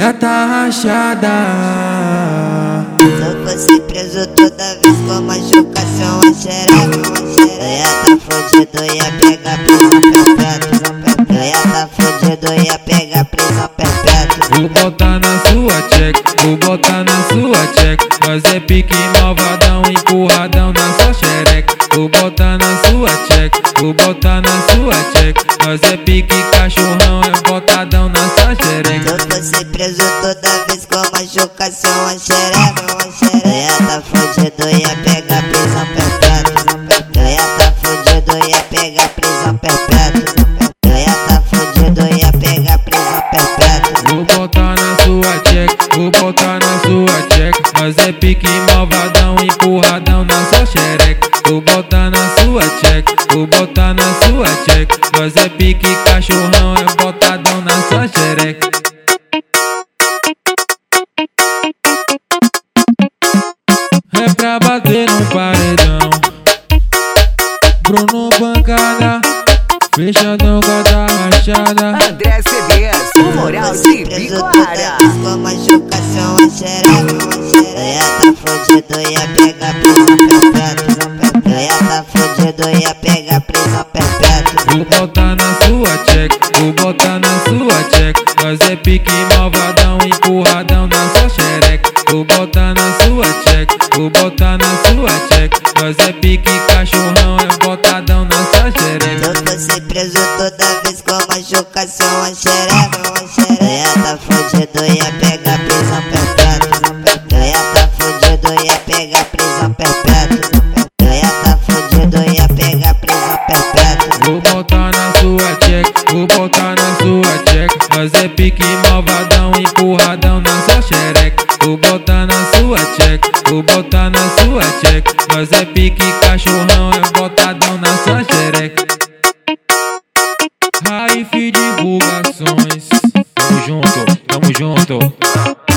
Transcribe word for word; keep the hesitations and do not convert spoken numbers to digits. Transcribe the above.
já tá rachada. Se eu fosse preso toda vez com machucação a xereca, eu ia tá fudido, ia pegar prisão perpétua. Eu ia tá fudido, ia pegar prisão perpétua. Vou botar na sua check, vou botar na sua check. Nós é pique malvadão, empurradão na sua xereca. Vou botar na sua check, vou botar na sua check. Nós é pique cachorrão, é botadão na sua xereca. Se eu fosse preso toda vez com machucação a xereca, eu ia tá fudido, ia pegar prisão perpétua. Eu ia tá fudido, ia pegar prisão perpétua. Eu ia tá fudido, ia pegar prisão perpétua. Vou botar na sua check, vou botar na sua check. Nós é pique malvadão, empurradão na sua xereca. Vou botar na sua check, vou botar na sua check. Nós é pique cachorrão, é botadão na sua xereca. É pra bater no paredão. Bruno Bancada, fechadão com a da rachada. André C Ds, o moral de Bicoara. Com machucação a xereca, eu ia tá fudido, ia pegar prisão perpétua. Eu ia tá fudido, ia pegar prisão perpétua. Vou botar na sua check, vou botar na sua check. Nós é pique malvadão, empurradão na sua xereca. Vou botar na sua check, vou botar na sua check. Nós é pique cachorrão, é botadão na sua xereca. Se eu fosse preso toda vez com machucação a xereca, eu ia tá fudido, ia pegar prisão perpétua. Eu ia tá fudido, ia pegar prisão perpétua. Eu ia tá fudido, ia pegar prisão perpétua. Vou botar na sua check, vou botar na sua check. Nós é pique malvadão, empurradão na sua xereca. Vou botar na sua check, vou botar na sua check. Nós é pique cachorrão, é botadão na sua xereca. Raif Divulgações, tamo junto, tamo junto.